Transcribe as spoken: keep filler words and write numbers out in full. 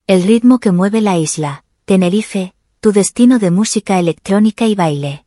El ritmo que mueve la isla. Tenerife, tu destino de música electrónica y baile.